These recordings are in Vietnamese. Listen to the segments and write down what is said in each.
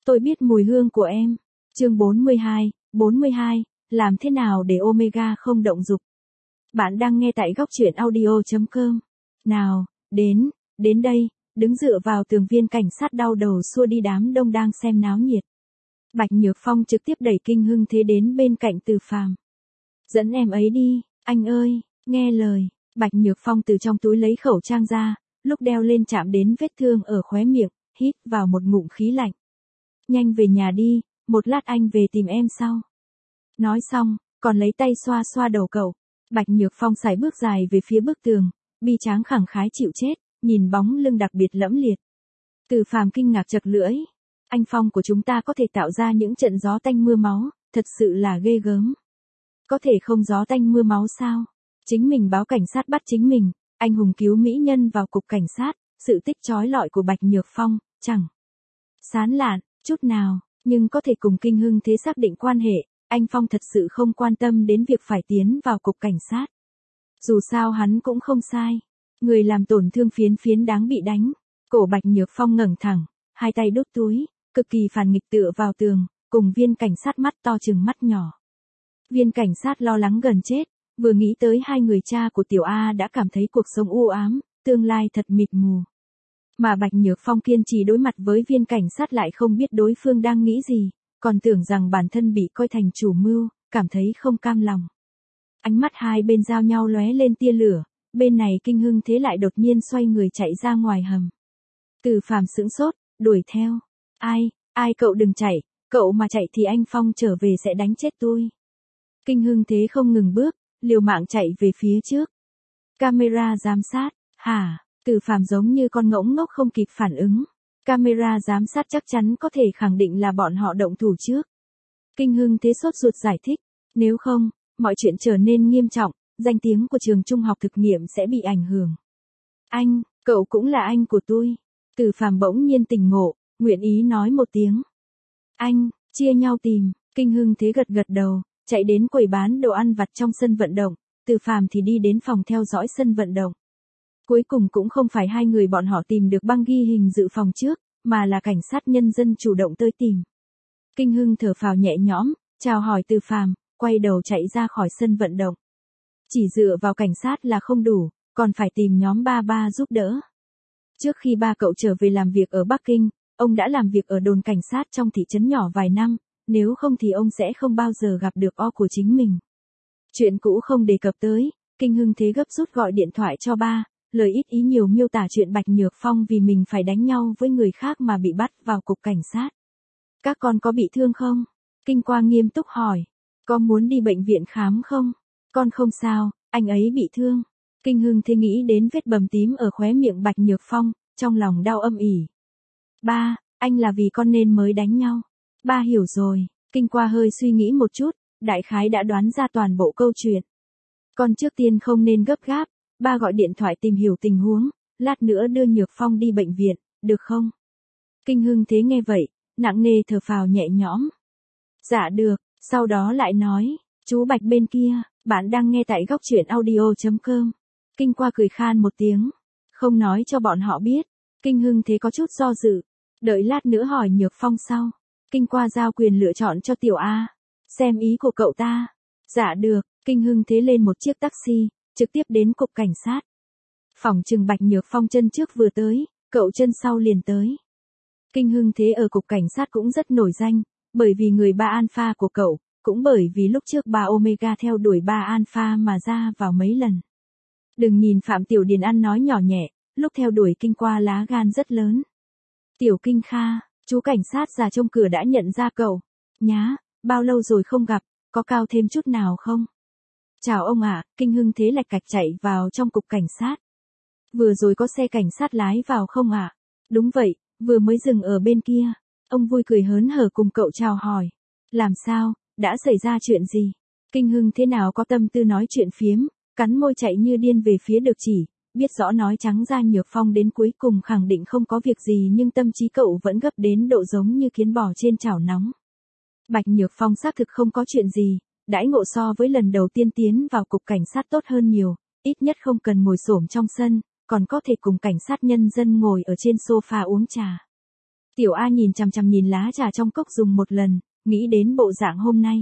Tôi biết mùi hương của em. Chương 42, làm thế nào để Omega không động dục? Bạn đang nghe tại góc truyện audio.com. Nào, đến đây, đứng dựa vào tường viên cảnh sát đau đầu xua đi đám đông đang xem náo nhiệt. Bạch Nhược Phong trực tiếp đẩy Kinh Hưng Thế đến bên cạnh Từ Phàm. Dẫn em ấy đi, anh ơi, nghe lời. Bạch Nhược Phong từ trong túi lấy khẩu trang ra, lúc đeo lên chạm đến vết thương ở khóe miệng, hít vào một ngụm khí lạnh. Nhanh về nhà đi, một lát anh về tìm em sau. Nói xong, còn lấy tay xoa xoa đầu cậu. Bạch Nhược Phong sải bước dài về phía bức tường, bi tráng khẳng khái chịu chết, nhìn bóng lưng đặc biệt lẫm liệt. Từ Phàm kinh ngạc chật lưỡi. Anh Phong của chúng ta có thể tạo ra những trận gió tanh mưa máu, thật sự là ghê gớm. Có thể không gió tanh mưa máu sao? Chính mình báo cảnh sát bắt chính mình, anh hùng cứu mỹ nhân vào cục cảnh sát, sự tích chói lọi của Bạch Nhược Phong, chẳng sán lạn, chút nào, nhưng có thể cùng Kinh Hưng Thế xác định quan hệ, anh Phong thật sự không quan tâm đến việc phải tiến vào cục cảnh sát. Dù sao hắn cũng không sai. Người làm tổn thương phiến phiến đáng bị đánh. Cổ Bạch Nhược Phong ngẩng thẳng, hai tay đút túi, cực kỳ phản nghịch tựa vào tường, cùng viên cảnh sát mắt to chừng mắt nhỏ. Viên cảnh sát lo lắng gần chết, vừa nghĩ tới hai người cha của Tiểu A đã cảm thấy cuộc sống u ám, tương lai thật mịt mù. Mà Bạch Nhược Phong kiên trì đối mặt với viên cảnh sát lại không biết đối phương đang nghĩ gì, còn tưởng rằng bản thân bị coi thành chủ mưu, cảm thấy không cam lòng. Ánh mắt hai bên giao nhau lóe lên tia lửa, bên này Kinh Hưng Thế lại đột nhiên xoay người chạy ra ngoài hầm. Từ Phàm sững sốt, đuổi theo. Ai cậu đừng chạy, cậu mà chạy thì anh Phong trở về sẽ đánh chết tôi. Kinh Hưng Thế không ngừng bước, liều mạng chạy về phía trước. Camera giám sát, hả? Từ Phàm giống như con ngỗng ngốc không kịp phản ứng. Camera giám sát chắc chắn có thể khẳng định là bọn họ động thủ trước. Kinh Hưng Thế sốt ruột giải thích, nếu không, mọi chuyện trở nên nghiêm trọng, danh tiếng của trường trung học thực nghiệm sẽ bị ảnh hưởng. Anh, cậu cũng là anh của tôi. Từ Phàm bỗng nhiên tỉnh ngộ, nguyện ý nói một tiếng. Anh, chia nhau tìm. Kinh Hưng Thế gật gật đầu, chạy đến quầy bán đồ ăn vặt trong sân vận động, Từ Phàm thì đi đến phòng theo dõi sân vận động. Cuối cùng cũng không phải hai người bọn họ tìm được băng ghi hình dự phòng trước, mà là cảnh sát nhân dân chủ động tới tìm. Kinh Hưng thở phào nhẹ nhõm, chào hỏi Từ Phàm, quay đầu chạy ra khỏi sân vận động. Chỉ dựa vào cảnh sát là không đủ, còn phải tìm nhóm ba giúp đỡ. Trước khi ba cậu trở về làm việc ở Bắc Kinh, ông đã làm việc ở đồn cảnh sát trong thị trấn nhỏ vài năm, nếu không thì ông sẽ không bao giờ gặp được O của chính mình. Chuyện cũ không đề cập tới, Kinh Hưng Thế gấp rút gọi điện thoại cho ba, lời ít ý nhiều miêu tả chuyện Bạch Nhược Phong vì mình phải đánh nhau với người khác mà bị bắt vào cục cảnh sát. Các con có bị thương không? Kinh Quang nghiêm túc hỏi. Có muốn đi bệnh viện khám không? Con không sao, anh ấy bị thương. Kinh Hưng Thế nghĩ đến vết bầm tím ở khóe miệng Bạch Nhược Phong, trong lòng đau âm ỉ. Ba, anh là vì con nên mới đánh nhau. Ba hiểu rồi. Kinh Qua hơi suy nghĩ một chút, đại khái đã đoán ra toàn bộ câu chuyện. Con trước tiên không nên gấp gáp, ba gọi điện thoại tìm hiểu tình huống, lát nữa đưa Nhược Phong đi bệnh viện, được không? Kinh Hưng Thế nghe vậy, nặng nề thở phào nhẹ nhõm. Dạ được, sau đó lại nói, chú Bạch bên kia, bạn đang nghe tại góc truyện audio.com. Kinh Qua cười khan một tiếng, không nói cho bọn họ biết. Kinh Hưng Thế có chút do dự, đợi lát nữa hỏi Nhược Phong sau. Kinh Qua giao quyền lựa chọn cho Tiểu A, xem ý của cậu ta. Dạ được, Kinh Hưng Thế lên một chiếc taxi, trực tiếp đến cục cảnh sát. Phỏng chừng Bạch Nhược Phong chân trước vừa tới, cậu chân sau liền tới. Kinh Hưng Thế ở cục cảnh sát cũng rất nổi danh, bởi vì người ba alpha của cậu, cũng bởi vì lúc trước ba Omega theo đuổi ba alpha mà ra vào mấy lần. Đừng nhìn Phạm Tiểu Điền ăn nói nhỏ nhẹ, lúc theo đuổi Kinh Qua lá gan rất lớn. Tiểu Kinh Kha, chú cảnh sát già trong cửa đã nhận ra cậu. Nhá, bao lâu rồi không gặp, có cao thêm chút nào không? Chào ông ạ, Kinh Hưng Thế lạch cạch chạy vào trong cục cảnh sát. Vừa rồi có xe cảnh sát lái vào không ạ? Đúng vậy, vừa mới dừng ở bên kia. Ông vui cười hớn hở cùng cậu chào hỏi. Làm sao, đã xảy ra chuyện gì? Kinh Hưng Thế nào có tâm tư nói chuyện phiếm, cắn môi chạy như điên về phía được chỉ, biết rõ nói trắng ra Nhược Phong đến cuối cùng khẳng định không có việc gì nhưng tâm trí cậu vẫn gấp đến độ giống như kiến bò trên chảo nóng. Bạch Nhược Phong xác thực không có chuyện gì, đãi ngộ so với lần đầu tiên tiến vào cục cảnh sát tốt hơn nhiều, ít nhất không cần ngồi xổm trong sân, còn có thể cùng cảnh sát nhân dân ngồi ở trên sofa uống trà. Tiểu A nhìn chằm chằm nhìn lá trà trong cốc dùng một lần, nghĩ đến bộ dạng hôm nay.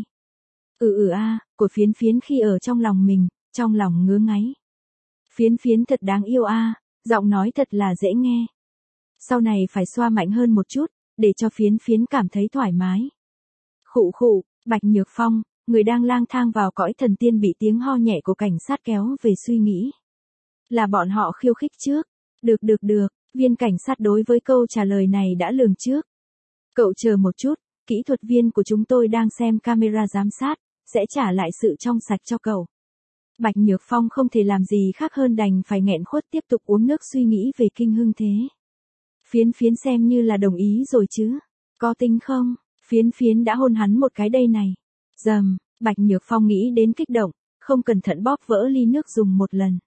Của Phiến Phiến khi ở trong lòng mình, trong lòng ngứa ngáy. Phiến Phiến thật đáng yêu giọng nói thật là dễ nghe. Sau này phải xoa mạnh hơn một chút, để cho Phiến Phiến cảm thấy thoải mái. Khụ khụ, Bạch Nhược Phong, người đang lang thang vào cõi thần tiên bị tiếng ho nhẹ của cảnh sát kéo về suy nghĩ. Là bọn họ khiêu khích trước. Được, viên cảnh sát đối với câu trả lời này đã lường trước. Cậu chờ một chút, kỹ thuật viên của chúng tôi đang xem camera giám sát, sẽ trả lại sự trong sạch cho cậu. Bạch Nhược Phong không thể làm gì khác hơn đành phải nghẹn khuất tiếp tục uống nước suy nghĩ về Kinh Hưng Thế. Phiến Phiến xem như là đồng ý rồi chứ. Có tính không? Phiến Phiến đã hôn hắn một cái đây này. Dầm, Bạch Nhược Phong nghĩ đến kích động, không cẩn thận bóp vỡ ly nước dùng một lần.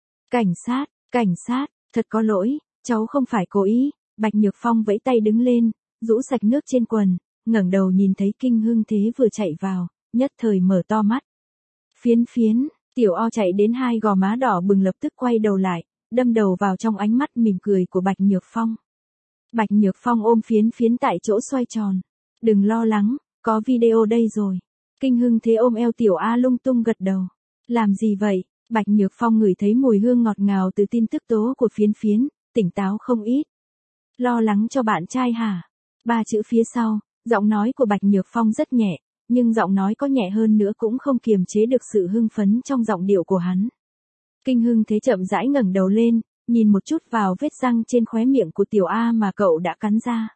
Cảnh sát, thật có lỗi, cháu không phải cố ý. Bạch Nhược Phong vẫy tay đứng lên, rũ sạch nước trên quần, ngẩng đầu nhìn thấy Kinh Hưng Thế vừa chạy vào, nhất thời mở to mắt. Phiến Phiến, Tiểu O chạy đến hai gò má đỏ bừng lập tức quay đầu lại, đâm đầu vào trong ánh mắt mỉm cười của Bạch Nhược Phong. Bạch Nhược Phong ôm Phiến Phiến tại chỗ xoay tròn. Đừng lo lắng, có video đây rồi. Kinh Hưng Thế ôm eo Tiểu A lung tung gật đầu. Làm gì vậy? Bạch Nhược Phong ngửi thấy mùi hương ngọt ngào từ tin tức tố của Phiến Phiến, tỉnh táo không ít. Lo lắng cho bạn trai hả? 3 chữ phía sau, giọng nói của Bạch Nhược Phong rất nhẹ, nhưng giọng nói có nhẹ hơn nữa cũng không kiềm chế được sự hưng phấn trong giọng điệu của hắn. Kinh Hưng Thế chậm rãi ngẩng đầu lên, nhìn một chút vào vết răng trên khóe miệng của Tiểu A mà cậu đã cắn ra.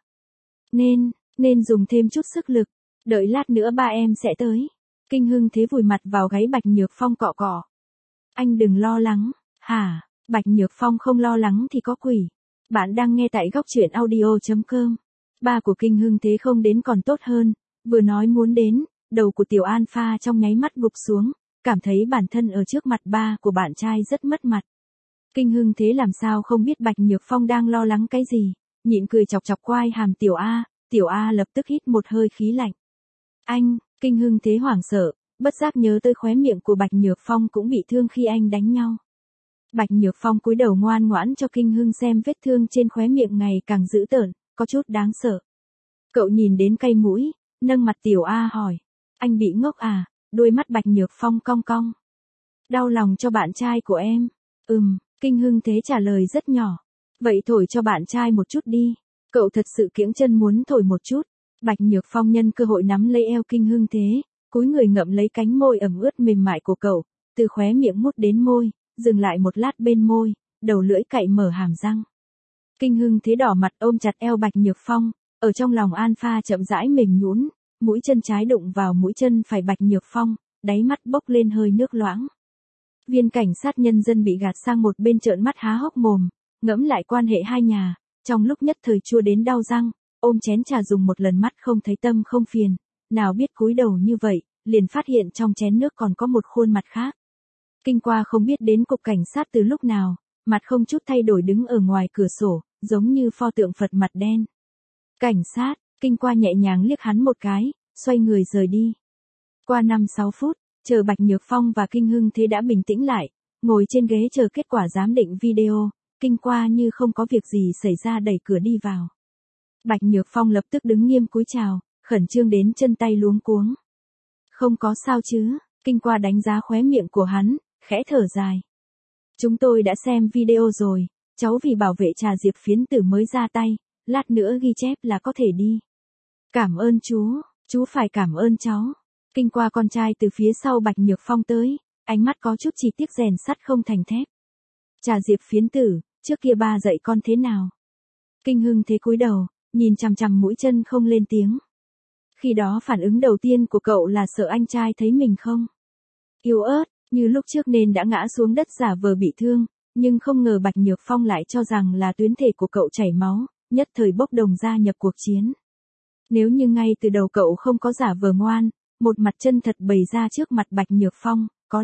Nên dùng thêm chút sức lực, đợi lát nữa ba em sẽ tới. Kinh Hưng Thế vùi mặt vào gáy Bạch Nhược Phong cọ cọ. Anh đừng lo lắng, hả? Bạch Nhược Phong không lo lắng thì có quỷ. Bạn đang nghe tại góc truyện audio.com. Ba của Kinh Hưng Thế không đến còn tốt hơn, vừa nói muốn đến, đầu của Tiểu Alpha trong nháy mắt gục xuống, cảm thấy bản thân ở trước mặt ba của bạn trai rất mất mặt. Kinh Hưng Thế làm sao không biết Bạch Nhược Phong đang lo lắng cái gì, nhịn cười chọc chọc quai hàm Tiểu A lập tức hít một hơi khí lạnh. Anh, Kinh Hưng Thế hoảng sợ, bất giác nhớ tới khóe miệng của Bạch Nhược Phong cũng bị thương khi anh đánh nhau. Bạch Nhược Phong cúi đầu ngoan ngoãn cho Kinh Hưng xem vết thương trên khóe miệng ngày càng dữ tợn, có chút đáng sợ. Cậu nhìn đến cay mũi, nâng mặt Tiểu A hỏi. Anh bị ngốc à? Đôi mắt Bạch Nhược Phong cong cong. Đau lòng cho bạn trai của em. Kinh Hưng Thế trả lời rất nhỏ. Vậy thổi cho bạn trai một chút đi. Cậu thật sự kiễng chân muốn thổi một chút. Bạch Nhược Phong nhân cơ hội nắm lấy eo Kinh Hưng Thế, cúi người ngậm lấy cánh môi ẩm ướt mềm mại của cậu, từ khóe miệng mút đến môi, dừng lại một lát bên môi, đầu lưỡi cạy mở hàm răng. Kinh Hưng Thế đỏ mặt ôm chặt eo Bạch Nhược Phong, ở trong lòng Alpha chậm rãi mềm nhũn, mũi chân trái đụng vào mũi chân phải Bạch Nhược Phong, đáy mắt bốc lên hơi nước loãng. Viên cảnh sát nhân dân bị gạt sang một bên trợn mắt há hốc mồm, ngẫm lại quan hệ hai nhà, trong lúc nhất thời chua đến đau răng, ôm chén trà dùng một lần mắt không thấy tâm không phiền, nào biết cúi đầu như vậy, liền phát hiện trong chén nước còn có một khuôn mặt khác. Kinh Qua không biết đến cục cảnh sát từ lúc nào, mặt không chút thay đổi đứng ở ngoài cửa sổ, giống như pho tượng Phật mặt đen. Cảnh sát, Kinh Qua nhẹ nhàng liếc hắn một cái, xoay người rời đi. Qua 5-6 phút, chờ Bạch Nhược Phong và Kinh Hưng Thế đã bình tĩnh lại, ngồi trên ghế chờ kết quả giám định video, Kinh Qua như không có việc gì xảy ra đẩy cửa đi vào. Bạch Nhược Phong lập tức đứng nghiêm cúi chào, khẩn trương đến chân tay luống cuống. Không có sao chứ? Kinh Qua đánh giá khóe miệng của hắn, khẽ thở dài. Chúng tôi đã xem video rồi, cháu vì bảo vệ Trà Diệp Phiến Tử mới ra tay, lát nữa ghi chép là có thể đi. Cảm ơn chú phải cảm ơn cháu. Kinh Qua con trai từ phía sau Bạch Nhược Phong tới, ánh mắt có chút chi tiết rèn sắt không thành thép. Trà Diệp Phiến Tử, trước kia ba dạy con thế nào? Kinh Hưng Thế cúi đầu, nhìn chằm chằm mũi chân không lên tiếng. Khi đó phản ứng đầu tiên của cậu là sợ anh trai thấy mình không? Yếu ớt, như lúc trước nên đã ngã xuống đất giả vờ bị thương, nhưng không ngờ Bạch Nhược Phong lại cho rằng là tuyến thể của cậu chảy máu, nhất thời bốc đồng gia nhập cuộc chiến. Nếu như ngay từ đầu cậu không có giả vờ ngoan, một mặt chân thật bày ra trước mặt Bạch Nhược Phong, có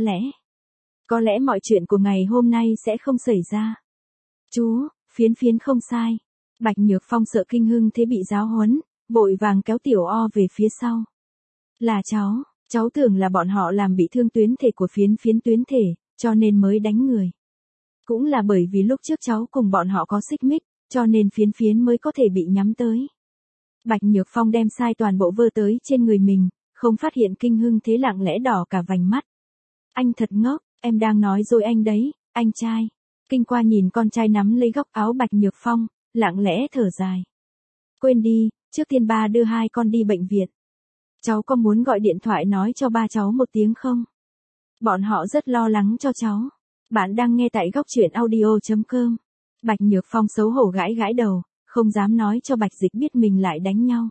lẽ mọi chuyện của ngày hôm nay sẽ không xảy ra. Chú, Phiến không sai. Bạch Nhược Phong sợ Kinh Hưng Thế bị giáo huấn, vội vàng kéo Tiểu O về phía sau. Là cháu tưởng là bọn họ làm bị thương tuyến thể của Phiến tuyến thể, cho nên mới đánh người. Cũng là bởi vì lúc trước cháu cùng bọn họ có xích mích, cho nên Phiến mới có thể bị nhắm tới. Bạch Nhược Phong đem sai toàn bộ vơ tới trên người mình, không phát hiện Kinh Hưng Thế lặng lẽ đỏ cả vành mắt. Anh thật ngốc, em đang nói dối anh đấy, anh trai. Kinh Qua nhìn con trai nắm lấy góc áo Bạch Nhược Phong, lặng lẽ thở dài. Quên đi, trước tiên ba đưa hai con đi bệnh viện. Cháu có muốn gọi điện thoại nói cho ba cháu một tiếng không? Bọn họ rất lo lắng cho cháu. Bạn đang nghe tại góc truyện audio.com. Bạch Nhược Phong xấu hổ gãi gãi đầu, không dám nói cho Bạch Dịch biết mình lại đánh nhau.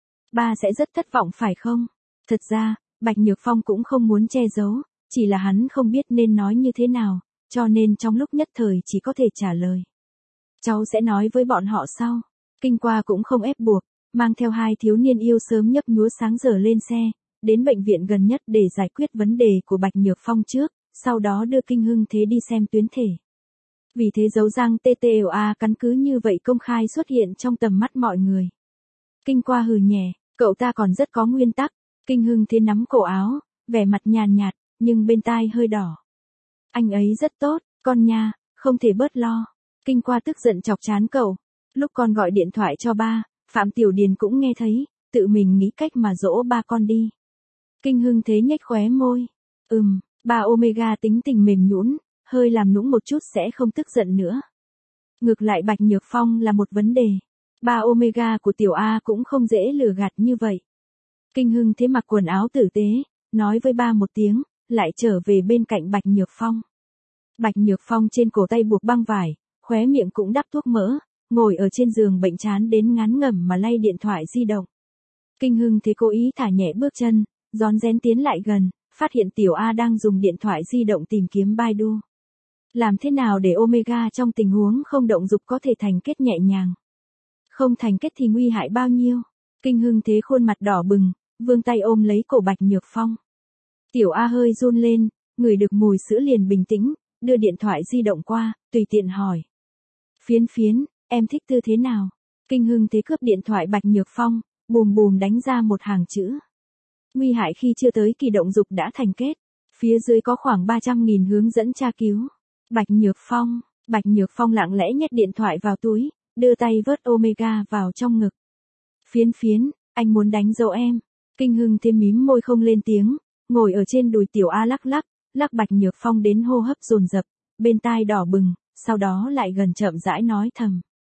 Ba sẽ rất thất vọng phải không? Thật ra, Bạch Nhược Phong cũng không muốn che giấu, chỉ là hắn không biết nên nói như thế nào, cho nên trong lúc nhất thời chỉ có thể trả lời. Cháu sẽ nói với bọn họ sau. Kinh Qua cũng không ép buộc, mang theo hai thiếu niên yêu sớm nhấp nhúa sáng giờ lên xe, đến bệnh viện gần nhất để giải quyết vấn đề của Bạch Nhược Phong trước, sau đó đưa Kinh Hưng Thế đi xem tuyến thể. Vì thế dấu răng TTLA cắn cứ như vậy công khai xuất hiện trong tầm mắt mọi người. Kinh Qua hừ nhẹ, cậu ta còn rất có nguyên tắc. Kinh Hưng Thế nắm cổ áo, vẻ mặt nhàn nhạt, nhưng bên tai hơi đỏ. Anh ấy rất tốt, con nha, không thể bớt lo. Kinh Qua tức giận chọc chán cậu. Lúc con gọi điện thoại cho ba, Phạm Tiểu Điền cũng nghe thấy, tự mình nghĩ cách mà dỗ ba con đi. Kinh Hưng Thế nhếch khóe môi. Ba Omega tính tình mềm nhũn, hơi làm nũng một chút sẽ không tức giận nữa. Ngược lại Bạch Nhược Phong là một vấn đề. Ba Omega của Tiểu A cũng không dễ lừa gạt như vậy. Kinh Hưng Thế mặc quần áo tử tế, nói với ba một tiếng, lại trở về bên cạnh Bạch Nhược Phong. Bạch Nhược Phong trên cổ tay buộc băng vải, khóe miệng cũng đắp thuốc mỡ, ngồi ở trên giường bệnh chán đến ngán ngẩm mà lay điện thoại di động. Kinh Hưng Thế cố ý thả nhẹ bước chân, rón rén tiến lại gần, phát hiện Tiểu A đang dùng điện thoại di động tìm kiếm Baidu. Làm thế nào để Omega trong tình huống không động dục có thể thành kết nhẹ nhàng? Không thành kết thì nguy hại bao nhiêu? Kinh Hưng Thế khuôn mặt đỏ bừng, vươn tay ôm lấy cổ Bạch Nhược Phong. Tiểu A hơi run lên, ngửi được mùi sữa liền bình tĩnh, đưa điện thoại di động qua, tùy tiện hỏi. Phiến phiến, em thích tư thế nào? Kinh Hưng Thế cướp điện thoại Bạch Nhược Phong, bùm bùm đánh ra một hàng chữ. Nguy hại khi chưa tới kỳ động dục đã thành kết. Phía dưới có khoảng 300.000 hướng dẫn tra cứu. Bạch Nhược Phong lặng lẽ nhét điện thoại vào túi, đưa tay vớt Omega vào trong ngực. Phiến phiến, anh muốn đánh dấu em. Kinh Hưng Thế mím môi không lên tiếng, ngồi ở trên đùi Tiểu A lắc lắc Bạch Nhược Phong đến hô hấp dồn dập, bên tai đỏ bừng, sau đó lại gần chậm rãi nói thầm.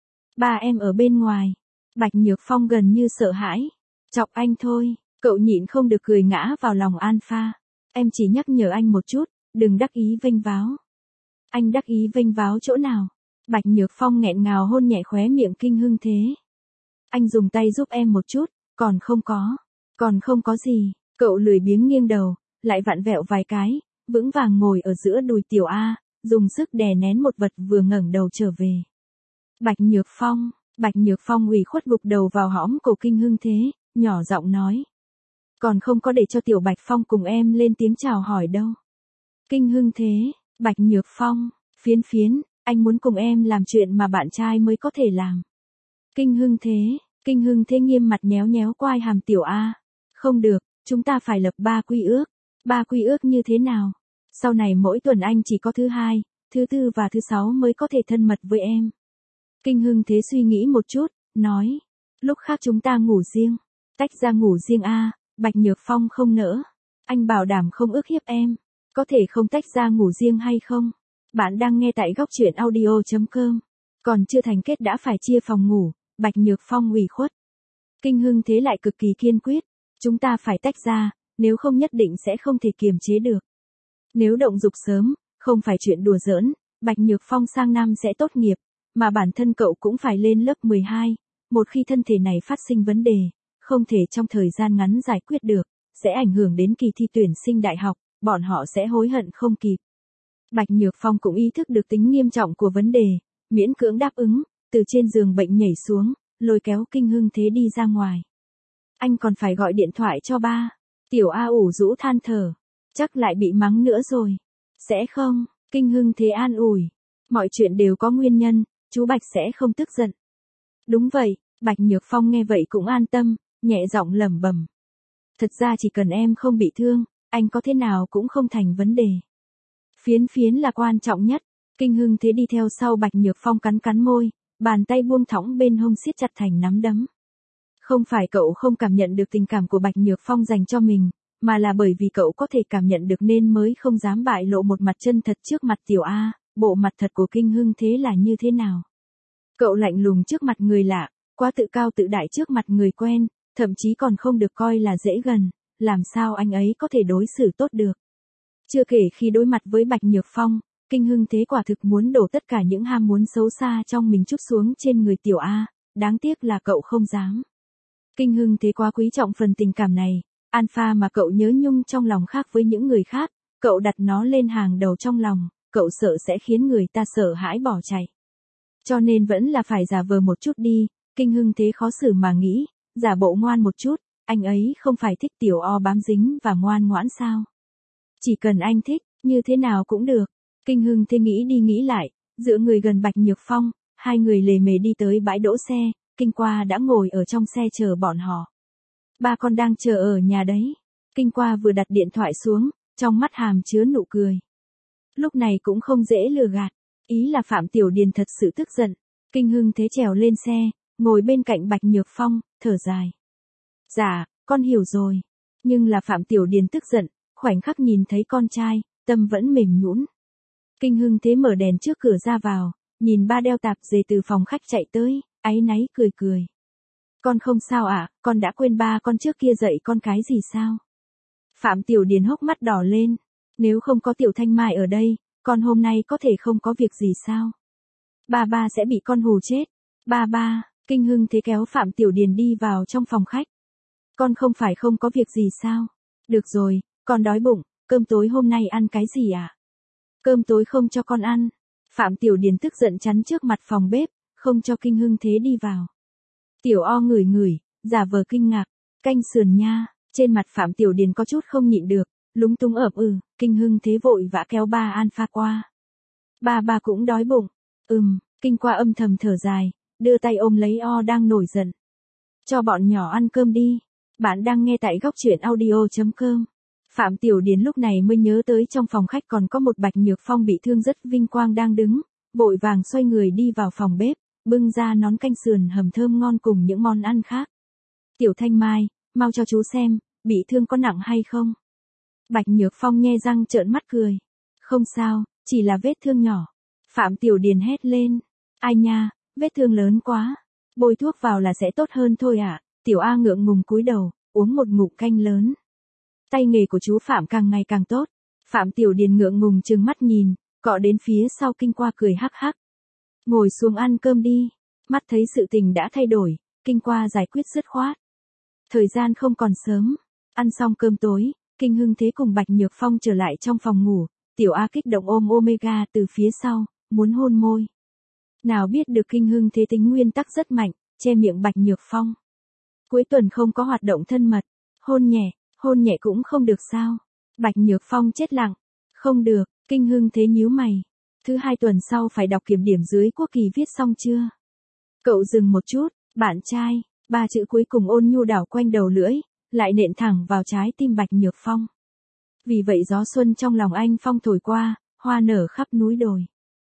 Ba em ở bên ngoài. Bạch Nhược Phong gần như sợ hãi. Chọc anh thôi, cậu nhịn không được cười ngã vào lòng Alpha. Em chỉ nhắc nhở anh một chút, đừng đắc ý vênh váo. Anh đắc ý vênh váo chỗ nào? Bạch Nhược Phong nghẹn ngào hôn nhẹ khóe miệng Kinh Hưng Thế. Anh dùng tay giúp em một chút, còn không có gì. Cậu lười biếng nghiêng đầu, lại vặn vẹo vài cái, vững vàng ngồi ở giữa đùi Tiểu A, dùng sức đè nén một vật vừa ngẩng đầu trở về. Bạch Nhược Phong ủy khuất gục đầu vào hõm cổ Kinh Hưng Thế, nhỏ giọng nói. Còn không có để cho Tiểu Bạch Phong cùng em lên tiếng chào hỏi đâu. Kinh Hưng Thế, Bạch Nhược Phong, phiến phiến, anh muốn cùng em làm chuyện mà bạn trai mới có thể làm. Kinh Hưng Thế nghiêm mặt nhéo nhéo quai hàm Tiểu A. Không được, chúng ta phải lập 3 quy ước. 3 quy ước như thế nào? Sau này mỗi tuần anh chỉ có thứ 2, thứ 4 và thứ 6 mới có thể thân mật với em. Kinh Hưng Thế suy nghĩ một chút, nói. Lúc khác chúng ta ngủ riêng. Tách ra ngủ riêng a. Bạch Nhược Phong không nỡ. Anh bảo đảm không ức hiếp em. Có thể không tách ra ngủ riêng hay không? Bạn đang nghe tại góc truyện audio.com. Còn chưa thành kết đã phải chia phòng ngủ, Bạch Nhược Phong ủy khuất. Kinh Hưng Thế lại cực kỳ kiên quyết. Chúng ta phải tách ra, nếu không nhất định sẽ không thể kiềm chế được. Nếu động dục sớm, không phải chuyện đùa giỡn, Bạch Nhược Phong sang năm sẽ tốt nghiệp, mà bản thân cậu cũng phải lên lớp 12. Một khi thân thể này phát sinh vấn đề, không thể trong thời gian ngắn giải quyết được, sẽ ảnh hưởng đến kỳ thi tuyển sinh đại học, bọn họ sẽ hối hận không kịp. Bạch Nhược Phong cũng ý thức được tính nghiêm trọng của vấn đề, miễn cưỡng đáp ứng, từ trên giường bệnh nhảy xuống, lôi kéo Kinh Hưng Thế đi ra ngoài. Anh còn phải gọi điện thoại cho ba. Tiểu A ủ rũ than thở. Chắc lại bị mắng nữa rồi. Sẽ không, Kinh Hưng Thế an ủi. Mọi chuyện đều có nguyên nhân, chú Bạch sẽ không tức giận. Đúng vậy, Bạch Nhược Phong nghe vậy cũng an tâm, nhẹ giọng lẩm bẩm. Thật ra chỉ cần em không bị thương, anh có thế nào cũng không thành vấn đề. Phiến phiến là quan trọng nhất. Kinh Hưng Thế đi theo sau Bạch Nhược Phong cắn môi, bàn tay buông thõng bên hông siết chặt thành nắm đấm. Không phải cậu không cảm nhận được tình cảm của Bạch Nhược Phong dành cho mình, mà là bởi vì cậu có thể cảm nhận được nên mới không dám bại lộ một mặt chân thật trước mặt Tiểu A, bộ mặt thật của Kinh Hưng Thế là như thế nào. Cậu lạnh lùng trước mặt người lạ, quá tự cao tự đại trước mặt người quen, thậm chí còn không được coi là dễ gần, làm sao anh ấy có thể đối xử tốt được. Chưa kể khi đối mặt với Bạch Nhược Phong, Kinh Hưng Thế quả thực muốn đổ tất cả những ham muốn xấu xa trong mình trút xuống trên người Tiểu A, đáng tiếc là cậu không dám. Kinh Hưng Thế quá quý trọng phần tình cảm này, alpha mà cậu nhớ nhung trong lòng khác với những người khác, cậu đặt nó lên hàng đầu trong lòng, cậu sợ sẽ khiến người ta sợ hãi bỏ chạy. Cho nên vẫn là phải giả vờ một chút đi, Kinh Hưng Thế khó xử mà nghĩ, giả bộ ngoan một chút, anh ấy không phải thích Tiểu O bám dính và ngoan ngoãn sao. Chỉ cần anh thích, như thế nào cũng được. Kinh Hưng Thế nghĩ đi nghĩ lại, dựa người gần Bạch Nhược Phong, hai người lề mề đi tới bãi đỗ xe, Kinh Qua đã ngồi ở trong xe chờ bọn họ. Ba con đang chờ ở nhà đấy. Kinh Qua vừa đặt điện thoại xuống, trong mắt hàm chứa nụ cười. Lúc này cũng không dễ lừa gạt, ý là Phạm Tiểu Điền thật sự tức giận. Kinh Hưng Thế trèo lên xe, ngồi bên cạnh Bạch Nhược Phong, thở dài. Dạ, con hiểu rồi. Nhưng là Phạm Tiểu Điền tức giận, khoảnh khắc nhìn thấy con trai, tâm vẫn mềm nhũn. Kinh Hưng Thế mở đèn trước cửa ra vào, nhìn ba đeo tạp dề từ phòng khách chạy tới, áy náy cười cười. Con không sao ạ, con đã quên ba con trước kia dạy con cái gì sao? Phạm Tiểu Điền hốc mắt đỏ lên, nếu không có Tiểu Thanh Mai ở đây, con hôm nay có thể không có việc gì sao? Ba sẽ bị con hù chết. Ba, Kinh Hưng Thế kéo Phạm Tiểu Điền đi vào trong phòng khách. Con không phải không có việc gì sao? Được rồi, con đói bụng, cơm tối hôm nay ăn cái gì ạ? Cơm tối không cho con ăn. Phạm Tiểu Điền tức giận chắn trước mặt phòng bếp, không cho Kinh Hưng Thế đi vào. Tiểu O ngửi ngửi, giả vờ kinh ngạc, canh sườn nha, trên mặt Phạm Tiểu Điền có chút không nhịn được, lúng túng Kinh Hưng Thế vội vã kéo ba Alpha qua. Ba cũng đói bụng, Kinh Qua âm thầm thở dài, đưa tay ôm lấy O đang nổi giận. Cho bọn nhỏ ăn cơm đi, bạn đang nghe tại góc truyện audio.com. Phạm Tiểu Điền lúc này mới nhớ tới trong phòng khách còn có một Bạch Nhược Phong bị thương rất vinh quang đang đứng, vội vàng xoay người đi vào phòng bếp, bưng ra nón canh sườn hầm thơm ngon cùng những món ăn khác. Tiểu Thanh Mai, mau cho chú xem, bị thương có nặng hay không? Bạch Nhược Phong nhe răng trợn mắt cười. Không sao, chỉ là vết thương nhỏ. Phạm Tiểu Điền hét lên. Ai nha, vết thương lớn quá. Bôi thuốc vào là sẽ tốt hơn thôi ạ. Tiểu A ngượng ngùng cúi đầu, uống một ngụm canh lớn. Tay nghề của chú Phạm càng ngày càng tốt. Phạm Tiểu Điền ngượng ngùng trừng mắt nhìn, cọ đến phía sau Kinh Qua cười hắc hắc. Ngồi xuống ăn cơm đi. Mắt thấy sự tình đã thay đổi, Kinh Qua giải quyết dứt khoát. Thời gian không còn sớm. Ăn xong cơm tối, Kinh Hưng Thế cùng Bạch Nhược Phong trở lại trong phòng ngủ. Tiểu A kích động ôm Omega từ phía sau, muốn hôn môi. Nào biết được Kinh Hưng Thế tính nguyên tắc rất mạnh, che miệng Bạch Nhược Phong. Cuối tuần không có hoạt động thân mật. Hôn nhẹ cũng không được sao? Bạch Nhược Phong chết lặng. Không được, Kinh Hưng Thế nhíu mày. Thứ 2 tuần sau phải đọc kiểm điểm dưới quốc kỳ viết xong chưa? Cậu dừng một chút, bạn trai, 3 chữ cuối cùng ôn nhu đảo quanh đầu lưỡi, lại nện thẳng vào trái tim Bạch Nhược Phong. Vì vậy gió xuân trong lòng anh Phong thổi qua, hoa nở khắp núi đồi.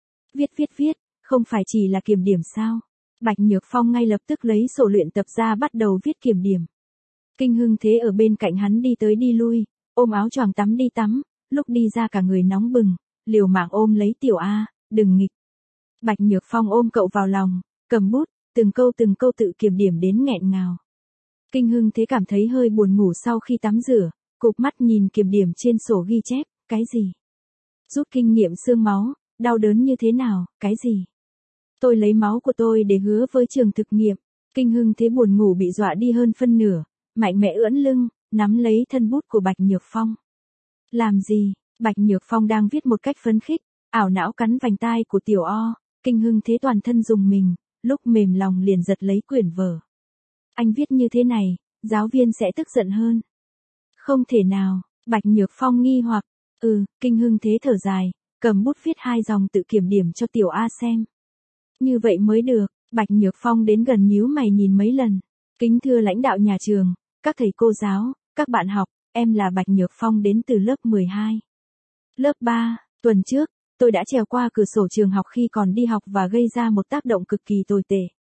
Viết, không phải chỉ là kiểm điểm sao? Bạch Nhược Phong ngay lập tức lấy sổ luyện tập ra bắt đầu viết kiểm điểm. Kinh Hưng Thế ở bên cạnh hắn đi tới đi lui, ôm áo choàng tắm đi tắm, lúc đi ra cả người nóng bừng, liều mạng ôm lấy Tiểu A, đừng nghịch. Bạch Nhược Phong ôm cậu vào lòng, cầm bút, từng câu tự kiểm điểm đến nghẹn ngào. Kinh Hưng Thế cảm thấy hơi buồn ngủ sau khi tắm rửa, cụp mắt nhìn kiểm điểm trên sổ ghi chép, cái gì? Rút kinh nghiệm xương máu, đau đớn như thế nào, cái gì? Tôi lấy máu của tôi để hứa với trường thực nghiệm. Kinh Hưng Thế buồn ngủ bị dọa đi hơn phân nửa, mạnh mẽ ưỡn lưng, nắm lấy thân bút của Bạch Nhược Phong. Làm gì? Bạch Nhược Phong đang viết một cách phấn khích, ảo não cắn vành tai của Tiểu O. Kinh Hưng Thế toàn thân rùng mình, lúc mềm lòng liền giật lấy quyển vở. Anh viết như thế này, giáo viên sẽ tức giận hơn. Không thể nào, Bạch Nhược Phong nghi hoặc. Kinh Hưng Thế thở dài, cầm bút viết 2 dòng tự kiểm điểm cho Tiểu A xem. Như vậy mới được, Bạch Nhược Phong đến gần nhíu mày nhìn mấy lần. Kính thưa lãnh đạo nhà trường, các thầy cô giáo, các bạn học, em là Bạch Nhược Phong đến từ lớp 12. Lớp 3, tuần trước, tôi đã trèo qua cửa sổ trường học khi còn đi học và gây ra một tác động cực kỳ tồi tệ.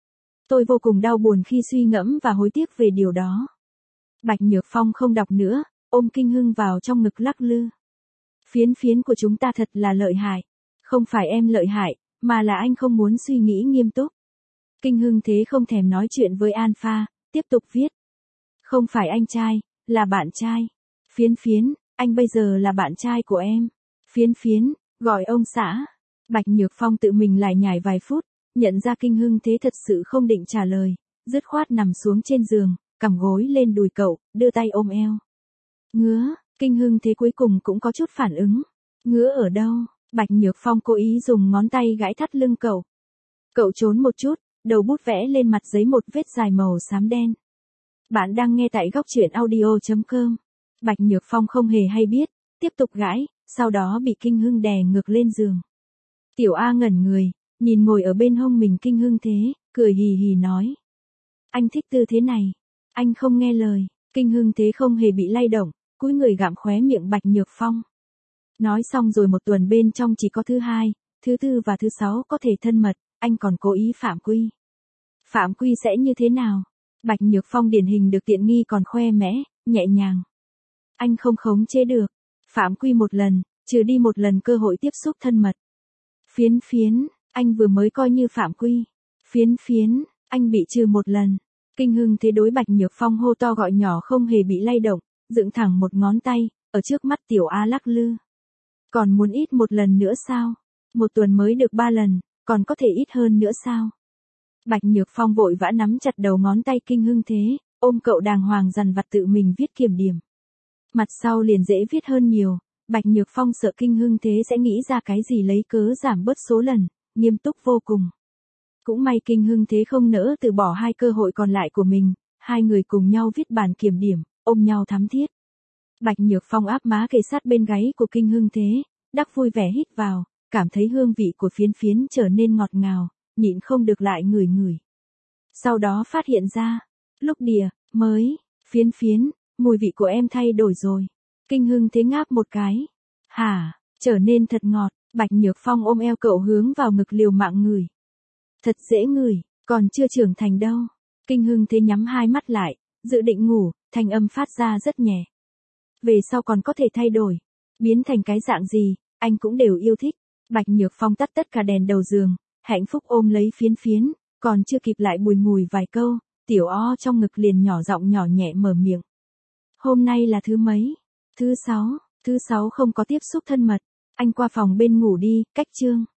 Tôi vô cùng đau buồn khi suy ngẫm và hối tiếc về điều đó. Bạch Nhược Phong không đọc nữa, ôm Kinh Hưng vào trong ngực lắc lư. Phiến phiến của chúng ta thật là lợi hại. Không phải em lợi hại, mà là anh không muốn suy nghĩ nghiêm túc. Kinh Hưng thế không thèm nói chuyện với Alpha, tiếp tục viết. Không phải anh trai, là bạn trai. Phiến phiến, anh bây giờ là bạn trai của em. Phiến phiến, gọi ông xã. Bạch Nhược Phong tự mình lải nhải vài phút, nhận ra Kinh Hưng thế thật sự không định trả lời, dứt khoát nằm xuống trên giường, cằm gối lên đùi cậu, đưa tay ôm eo. Ngứa, Kinh Hưng thế cuối cùng cũng có chút phản ứng. Ngứa ở đâu? Bạch Nhược Phong cố ý dùng ngón tay gãi thắt lưng cậu. Cậu trốn một chút, đầu bút vẽ lên mặt giấy một vết dài màu xám đen. Bạn đang nghe tại góc truyện audio.com. Bạch Nhược Phong không hề hay biết, tiếp tục gãi, sau đó bị Kinh Hưng đè ngược lên giường. Tiểu A ngẩn người, nhìn ngồi ở bên hông mình Kinh Hưng thế, cười hì hì nói. Anh thích tư thế này. Anh không nghe lời. Kinh Hưng thế không hề bị lay động, cúi người gặm khóe miệng Bạch Nhược Phong. Nói xong rồi một tuần bên trong chỉ có thứ hai, thứ tư và thứ sáu có thể thân mật, anh còn cố ý phạm quy. Phạm quy sẽ như thế nào? Bạch Nhược Phong điển hình được tiện nghi còn khoe mẽ, nhẹ nhàng. Anh không khống chế được. Phạm quy một lần, trừ đi một lần cơ hội tiếp xúc thân mật. Phiến phiến, anh vừa mới coi như phạm quy. Phiến phiến, anh bị trừ một lần. Kinh Hưng thế đối Bạch Nhược Phong hô to gọi nhỏ không hề bị lay động, dựng thẳng một ngón tay, ở trước mắt Tiểu A lắc lư. Còn muốn ít một lần nữa sao? Một tuần mới được 3 lần, còn có thể ít hơn nữa sao? Bạch Nhược Phong vội vã nắm chặt đầu ngón tay Kinh Hưng thế, ôm cậu đàng hoàng dằn vặt tự mình viết kiểm điểm. Mặt sau liền dễ viết hơn nhiều, Bạch Nhược Phong sợ Kinh Hưng thế sẽ nghĩ ra cái gì lấy cớ giảm bớt số lần, nghiêm túc vô cùng. Cũng may Kinh Hưng thế không nỡ từ bỏ hai cơ hội còn lại của mình, hai người cùng nhau viết bản kiểm điểm, ôm nhau thắm thiết. Bạch Nhược Phong áp má kề sát bên gáy của Kinh Hưng thế, đắc vui vẻ hít vào, cảm thấy hương vị của phiến phiến trở nên ngọt ngào, nhịn không được lại ngửi ngửi. Sau đó phát hiện ra, lúc đìa, mới, phiến phiến, mùi vị của em thay đổi rồi. Kinh Hưng thế ngáp một cái. Hả, trở nên thật ngọt, Bạch Nhược Phong ôm eo cậu hướng vào ngực liều mạng ngửi. Thật dễ ngửi, còn chưa trưởng thành đâu. Kinh Hưng thế nhắm hai mắt lại, dự định ngủ, thanh âm phát ra rất nhẹ. Về sau còn có thể thay đổi, biến thành cái dạng gì, anh cũng đều yêu thích. Bạch Nhược Phong tắt tất cả đèn đầu giường, hạnh phúc ôm lấy phiến phiến, còn chưa kịp lại bùi ngùi vài câu, Tiểu O trong ngực liền nhỏ giọng nhỏ nhẹ mở miệng. Hôm nay là thứ mấy? Thứ sáu không có tiếp xúc thân mật, anh qua phòng bên ngủ đi, cách chương.